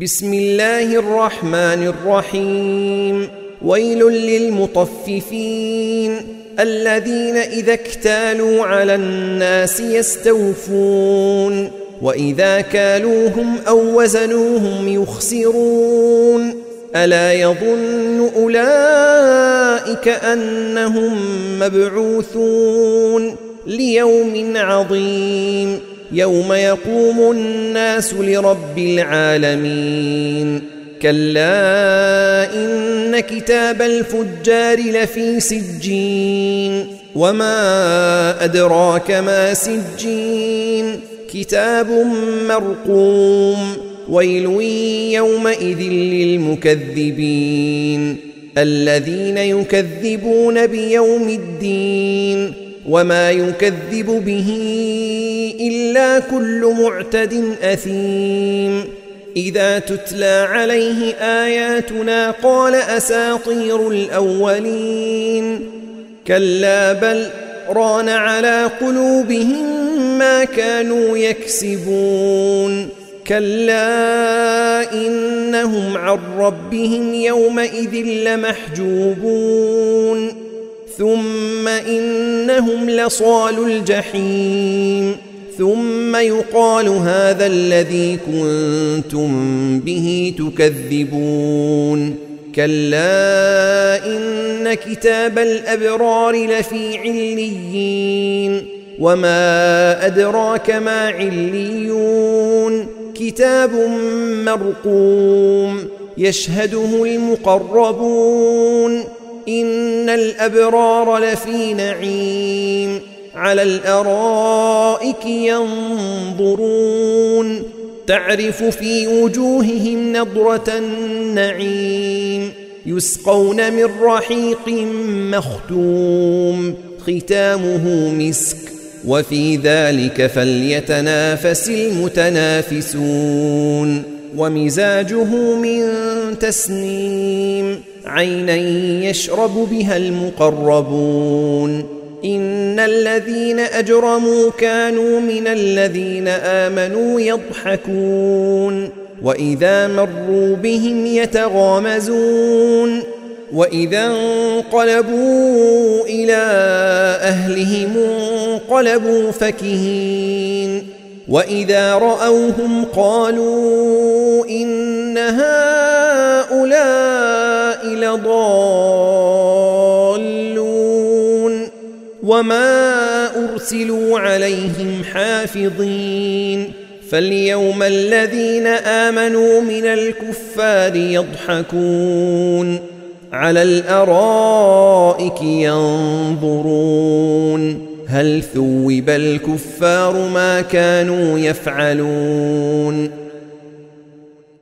بسم الله الرحمن الرحيم. ويل للمطففين الذين إذا اكتالوا على الناس يستوفون وإذا كالوهم أو وزنوهم يخسرون ألا يظن أولئك أنهم مبعوثون ليوم عظيم يوم يقوم الناس لرب العالمين. كلا إن كتاب الفجار لفي سجين وما أدراك ما سجين كتاب مرقوم ويل يومئذ للمكذبين الذين يكذبون بيوم الدين وما يكذب به إلا كل معتد أثيم. إذا تتلى عليه آياتنا قال أساطير الأولين كلا بل ران على قلوبهم ما كانوا يكسبون كلا إنهم عن ربهم يومئذ لمحجوبون ثم إنهم لصالو الجحيم ثم يقال هذا الذي كنتم به تكذبون كلا إن كتاب الأبرار لفي عليين وما أدراك ما عليون كتاب مرقوم يشهده المقربون إن الأبرار لفي نعيم على الأرائك ينظرون تعرف في وجوههم نضرة النعيم يسقون من رحيق مختوم ختامه مسك وفي ذلك فليتنافس المتنافسون ومزاجه من تسنيم عينا يشرب بها المقربون إن الذين أجرموا كانوا من الذين آمنوا يضحكون وإذا مروا بهم يتغامزون وإذا انقلبوا إلى أهلهم انقلبوا فكهين وإذا رأوهم قالوا إن هؤلاء لضالون وما أرسلوا عليهم حافظين فاليوم الذين آمنوا من الكفار يضحكون على الأرائك ينظرون هل ثوب الكفار ما كانوا يفعلون